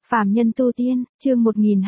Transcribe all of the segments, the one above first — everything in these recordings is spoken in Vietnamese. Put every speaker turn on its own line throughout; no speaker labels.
Phàm nhân tu tiên, chương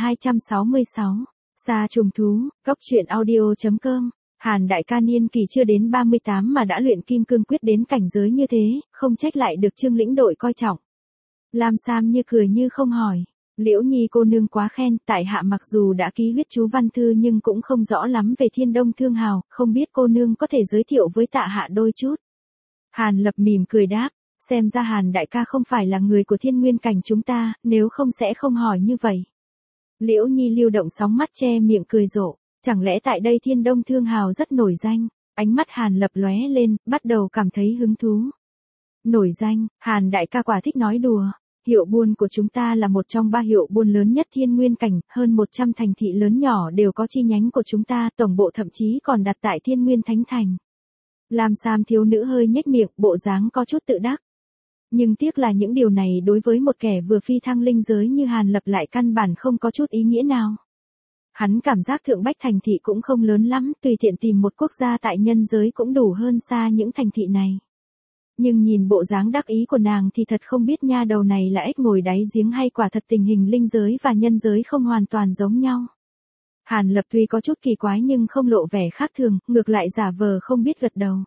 1266. Sa trùng thú, Cốc truyện audio.com. Hàn đại ca niên kỳ chưa đến 38 mà đã luyện kim cương quyết đến cảnh giới như thế, không trách lại được Trương lĩnh đội coi trọng. Lam Sam như cười như không hỏi. Liễu Nhi cô nương quá khen, tại hạ mặc dù đã ký huyết chú văn thư nhưng cũng không rõ lắm về Thiên Đông Thương Hào, không biết cô nương có thể giới thiệu với tạ hạ đôi chút. Hàn Lập mỉm cười đáp, xem ra Hàn đại ca không phải là người của Thiên Nguyên cảnh chúng ta, nếu không sẽ không hỏi như vậy. Liễu Nhi lưu động sóng mắt che miệng cười rộ, chẳng lẽ tại đây Thiên Đông Thương Hào rất nổi danh, ánh mắt Hàn Lập lóe lên, bắt đầu cảm thấy hứng thú. Nổi danh, Hàn đại ca quả thích nói đùa. Hiệu buôn của chúng ta là một trong 3 hiệu buôn lớn nhất Thiên Nguyên cảnh, hơn 100 thành thị lớn nhỏ đều có chi nhánh của chúng ta, tổng bộ thậm chí còn đặt tại Thiên Nguyên Thánh Thành. Lam Sam thiếu nữ hơi nhếch miệng, bộ dáng có chút tự đắc. Nhưng tiếc là những điều này đối với một kẻ vừa phi thăng linh giới như Hàn Lập lại căn bản không có chút ý nghĩa nào. Hắn cảm giác Thượng Bách thành thị cũng không lớn lắm, tùy tiện tìm một quốc gia tại nhân giới cũng đủ hơn xa những thành thị này. Nhưng nhìn bộ dáng đắc ý của nàng thì thật không biết nha đầu này là ếch ngồi đáy giếng hay quả thật tình hình linh giới và nhân giới không hoàn toàn giống nhau. Hàn Lập tuy có chút kỳ quái nhưng không lộ vẻ khác thường, ngược lại giả vờ không biết gật đầu.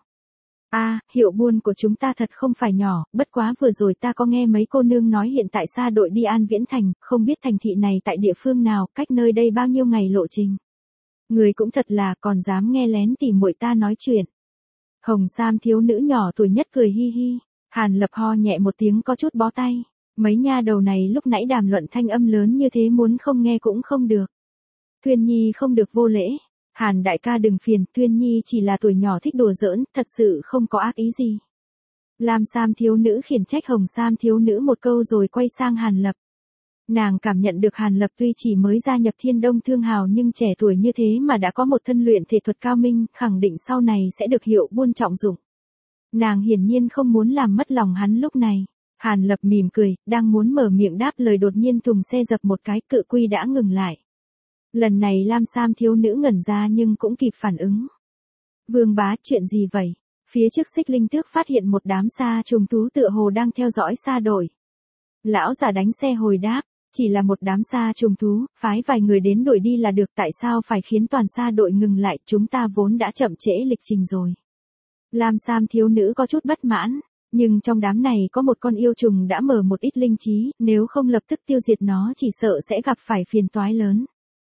Hiệu buôn của chúng ta thật không phải nhỏ, bất quá vừa rồi ta có nghe mấy cô nương nói hiện tại xa đội đi An Viễn Thành, không biết thành thị này tại địa phương nào, cách nơi đây bao nhiêu ngày lộ trình. Người cũng thật là còn dám nghe lén tỉ muội ta nói chuyện. Hồng Sam thiếu nữ nhỏ tuổi nhất cười hi hi. Hàn Lập ho nhẹ một tiếng có chút bó tay. Mấy nha đầu này lúc nãy đàm luận thanh âm lớn như thế muốn không nghe cũng không được. Tuyên Nhi không được vô lễ. Hàn đại ca đừng phiền, Tuyên Nhi chỉ là tuổi nhỏ thích đùa giỡn, thật sự không có ác ý gì. Lam Sam thiếu nữ khiển trách Hồng Sam thiếu nữ một câu rồi quay sang Hàn Lập. Nàng cảm nhận được Hàn Lập tuy chỉ mới gia nhập Thiên Đông Thương Hào nhưng trẻ tuổi như thế mà đã có một thân luyện thể thuật cao minh, khẳng định sau này sẽ được hiệu buôn trọng dụng. Nàng hiển nhiên không muốn làm mất lòng hắn lúc này. Hàn Lập mỉm cười, đang muốn mở miệng đáp lời đột nhiên thùng xe dập một cái, cự quy đã ngừng lại. Lần này Lam Sam thiếu nữ ngẩn ra nhưng cũng kịp phản ứng. Vương bá, chuyện gì vậy? Phía trước Xích Linh Tước phát hiện một đám sa trùng thú tựa hồ đang theo dõi sa đội. Lão già đánh xe hồi đáp, chỉ là một đám sa trùng thú, phái vài người đến đuổi đi là được, tại sao phải khiến toàn sa đội ngừng lại, chúng ta vốn đã chậm trễ lịch trình rồi. Lam Sam thiếu nữ có chút bất mãn, nhưng trong đám này có một con yêu trùng đã mở một ít linh trí, nếu không lập tức tiêu diệt nó chỉ sợ sẽ gặp phải phiền toái lớn.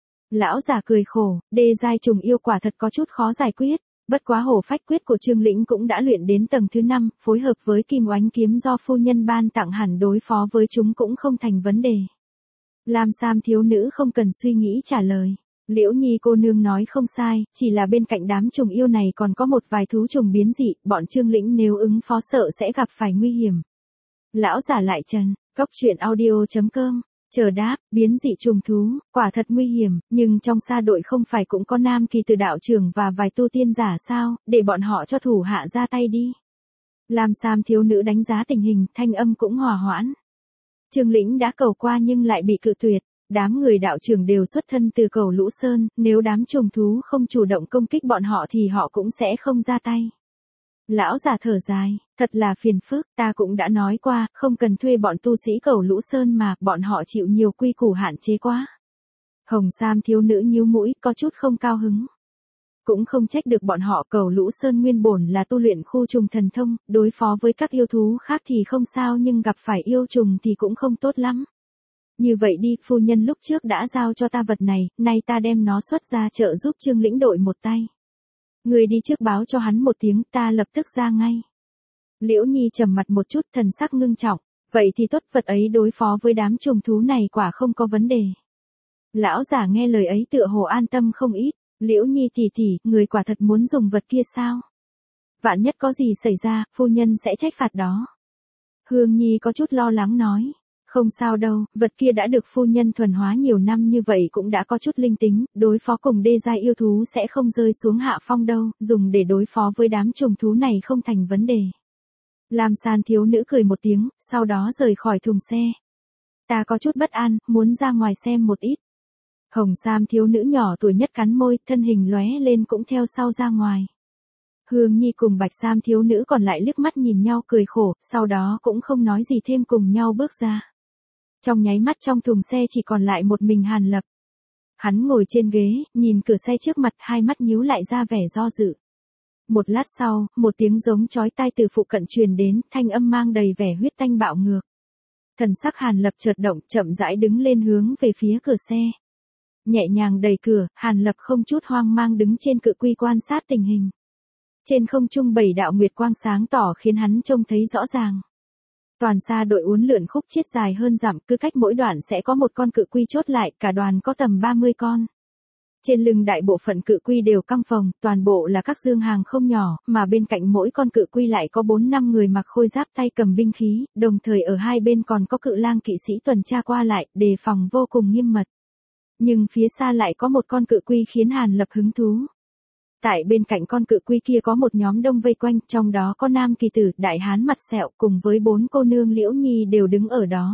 Lão già cười khổ, đê giai trùng yêu quả thật có chút khó giải quyết, bất quá hổ phách quyết của Trương lĩnh cũng đã luyện đến tầng thứ 5, phối hợp với kim oánh kiếm do phu nhân ban tặng hẳn đối phó với chúng cũng không thành vấn đề. Lam Sam thiếu nữ không cần suy nghĩ trả lời. Liễu Nhi cô nương nói không sai, chỉ là bên cạnh đám trùng yêu này còn có một vài thú trùng biến dị, bọn Trương lĩnh nếu ứng phó sợ sẽ gặp phải nguy hiểm. Lão giả lại trần, Cốc truyện audio.com. Chờ đáp, biến dị trùng thú, quả thật nguy hiểm, nhưng trong sa đội không phải cũng có Nam Kỳ Từ đạo trưởng và vài tu tiên giả sao, để bọn họ cho thủ hạ ra tay đi. Lam Sam thiếu nữ đánh giá tình hình, thanh âm cũng hòa hoãn. Trương lĩnh đã cầu qua nhưng lại bị cự tuyệt, đám người đạo trưởng đều xuất thân từ Cầu Lũ Sơn, nếu đám trùng thú không chủ động công kích bọn họ thì họ cũng sẽ không ra tay. Lão già thở dài, thật là phiền phức, ta cũng đã nói qua, không cần thuê bọn tu sĩ Cầu Lũ Sơn mà, bọn họ chịu nhiều quy củ hạn chế quá. Hồng Sam thiếu nữ nhíu mũi, có chút không cao hứng. Cũng không trách được bọn họ, Cầu Lũ Sơn nguyên bổn là tu luyện khu trùng thần thông, đối phó với các yêu thú khác thì không sao nhưng gặp phải yêu trùng thì cũng không tốt lắm. Như vậy đi, phu nhân lúc trước đã giao cho ta vật này, nay ta đem nó xuất ra trợ giúp Trương lĩnh đội một tay. Người đi trước báo cho hắn một tiếng, ta lập tức ra ngay. Liễu Nhi trầm mặt một chút, thần sắc ngưng trọng, vậy thì tốt, vật ấy đối phó với đám trùng thú này quả không có vấn đề. Lão giả nghe lời ấy tựa hồ an tâm không ít. Liễu Nhi tỷ tỷ, người quả thật muốn dùng vật kia sao? Vạn nhất có gì xảy ra, phu nhân sẽ trách phạt đó. Hương Nhi có chút lo lắng nói. Không sao đâu, vật kia đã được phu nhân thuần hóa nhiều năm như vậy cũng đã có chút linh tính, đối phó cùng đê giai yêu thú sẽ không rơi xuống hạ phong đâu, dùng để đối phó với đám trùng thú này không thành vấn đề. Lam Sam thiếu nữ cười một tiếng, sau đó rời khỏi thùng xe. Ta có chút bất an, muốn ra ngoài xem một ít. Hồng Sam thiếu nữ nhỏ tuổi nhất cắn môi, thân hình lóe lên cũng theo sau ra ngoài. Hương Nhi cùng Bạch Sam thiếu nữ còn lại liếc mắt nhìn nhau cười khổ, sau đó cũng không nói gì thêm cùng nhau bước ra. Trong nháy mắt trong thùng xe chỉ còn lại một mình Hàn Lập. Hắn ngồi trên ghế, nhìn cửa xe trước mặt, hai mắt nhíu lại ra vẻ do dự. Một lát sau, một tiếng giống chói tai từ phụ cận truyền đến, thanh âm mang đầy vẻ huyết tanh bạo ngược. Thần sắc Hàn Lập chợt động, chậm rãi đứng lên hướng về phía cửa xe. Nhẹ nhàng đẩy cửa, Hàn Lập không chút hoang mang đứng trên cự quy quan sát tình hình. Trên không trung 7 đạo nguyệt quang sáng tỏ khiến hắn trông thấy rõ ràng. Toàn xa đội uốn lượn khúc chiết dài hơn dặm, cứ cách mỗi đoạn sẽ có một con cự quy chốt lại, cả đoàn có tầm 30 con. Trên lưng đại bộ phận cự quy đều căng phồng, toàn bộ là các dương hàng không nhỏ, mà bên cạnh mỗi con cự quy lại có 4-5 người mặc khôi giáp tay cầm binh khí, đồng thời ở hai bên còn có cự lang kỵ sĩ tuần tra qua lại, đề phòng vô cùng nghiêm mật. Nhưng phía xa lại có một con cự quy khiến Hàn Lập hứng thú. Tại bên cạnh con cự quy kia có một nhóm đông vây quanh, trong đó có nam kỳ tử, đại hán mặt sẹo cùng với 4 cô nương Liễu Nhi đều đứng ở đó.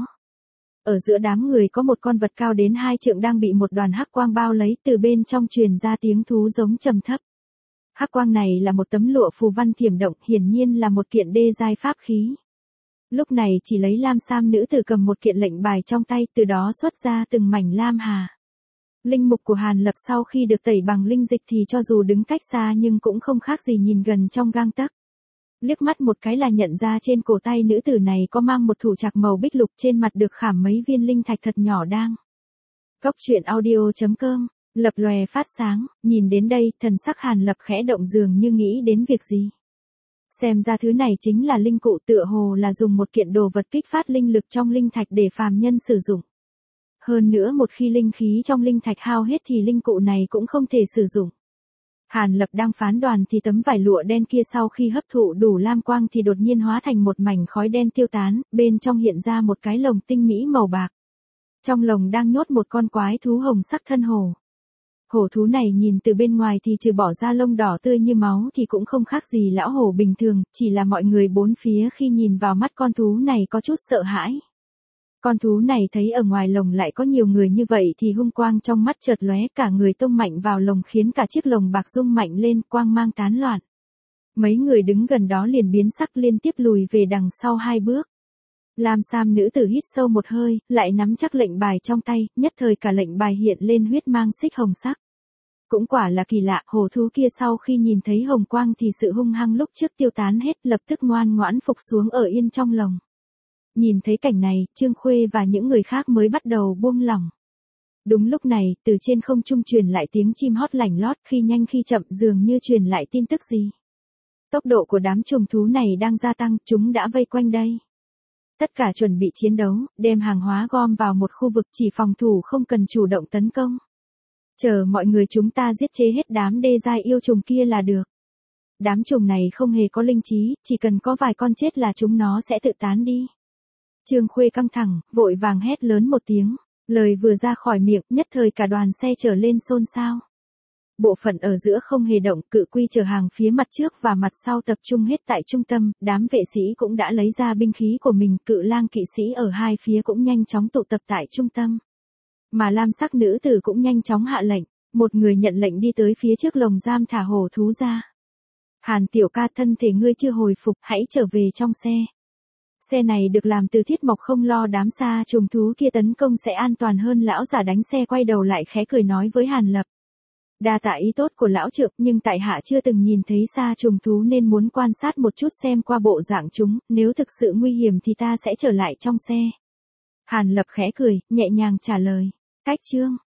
Ở giữa đám người có một con vật cao đến 2 trượng đang bị một đoàn hắc quang bao lấy, từ bên trong truyền ra tiếng thú giống trầm thấp. Hắc quang này là một tấm lụa phù văn thiểm động, hiển nhiên là một kiện đê giai pháp khí. Lúc này chỉ lấy lam sam nữ tử cầm một kiện lệnh bài trong tay, từ đó xuất ra từng mảnh lam hà. Linh mục của Hàn Lập sau khi được tẩy bằng linh dịch thì cho dù đứng cách xa nhưng cũng không khác gì nhìn gần trong gang tấc. Liếc mắt một cái là nhận ra trên cổ tay nữ tử này có mang một thủ trạc màu bích lục, trên mặt được khảm mấy viên linh thạch thật nhỏ đang. Cốc truyện audio.com, lập lòe phát sáng, nhìn đến đây, thần sắc Hàn Lập khẽ động dường như nghĩ đến việc gì. Xem ra thứ này chính là linh cụ, tựa hồ là dùng một kiện đồ vật kích phát linh lực trong linh thạch để phàm nhân sử dụng. Hơn nữa một khi linh khí trong linh thạch hao hết thì linh cụ này cũng không thể sử dụng. Hàn Lập đang phán đoán thì tấm vải lụa đen kia sau khi hấp thụ đủ lam quang thì đột nhiên hóa thành một mảnh khói đen tiêu tán, bên trong hiện ra một cái lồng tinh mỹ màu bạc. Trong lồng đang nhốt một con quái thú hồng sắc thân hổ. Hổ thú này nhìn từ bên ngoài thì trừ bỏ da lông đỏ tươi như máu thì cũng không khác gì lão hổ bình thường, chỉ là mọi người bốn phía khi nhìn vào mắt con thú này có chút sợ hãi. Con thú này thấy ở ngoài lồng lại có nhiều người như vậy thì hung quang trong mắt chợt lóe, cả người tông mạnh vào lồng khiến cả chiếc lồng bạc rung mạnh lên, quang mang tán loạn. Mấy người đứng gần đó liền biến sắc, liên tiếp lùi về đằng sau 2 bước. Lam sam nữ tử hít sâu một hơi, lại nắm chắc lệnh bài trong tay, nhất thời cả lệnh bài hiện lên huyết mang xích hồng sắc. Cũng quả là kỳ lạ, hổ thú kia sau khi nhìn thấy hồng quang thì sự hung hăng lúc trước tiêu tán hết, lập tức ngoan ngoãn phục xuống ở yên trong lồng. Nhìn thấy cảnh này, Trương Khuê và những người khác mới bắt đầu buông lỏng. Đúng lúc này, từ trên không trung truyền lại tiếng chim hót lảnh lót, khi nhanh khi chậm, dường như truyền lại tin tức gì. Tốc độ của đám trùng thú này đang gia tăng, chúng đã vây quanh đây. Tất cả chuẩn bị chiến đấu, đem hàng hóa gom vào một khu vực, chỉ phòng thủ không cần chủ động tấn công. Chờ mọi người chúng ta giết chế hết đám đê giai yêu trùng kia là được. Đám trùng này không hề có linh trí, chỉ cần có vài con chết là chúng nó sẽ tự tán đi. Trương Khuê căng thẳng, vội vàng hét lớn một tiếng, lời vừa ra khỏi miệng, nhất thời cả đoàn xe trở lên xôn xao. Bộ phận ở giữa không hề động, cự quy chở hàng phía mặt trước và mặt sau tập trung hết tại trung tâm, đám vệ sĩ cũng đã lấy ra binh khí của mình, cự lang kỵ sĩ ở hai phía cũng nhanh chóng tụ tập tại trung tâm. Mà lam sắc nữ tử cũng nhanh chóng hạ lệnh, một người nhận lệnh đi tới phía trước lồng giam thả hổ thú ra. Hàn tiểu ca, thân thể ngươi chưa hồi phục, hãy trở về trong xe. Xe này được làm từ thiết mộc, không lo đám sa trùng thú kia tấn công sẽ an toàn hơn. Lão giả đánh xe quay đầu lại khẽ cười nói với Hàn Lập. Đa tạ ý tốt của lão trượng, nhưng tại hạ chưa từng nhìn thấy sa trùng thú nên muốn quan sát một chút xem qua bộ dạng chúng, nếu thực sự nguy hiểm thì ta sẽ trở lại trong xe. Hàn Lập khẽ cười, nhẹ nhàng trả lời. Cách chương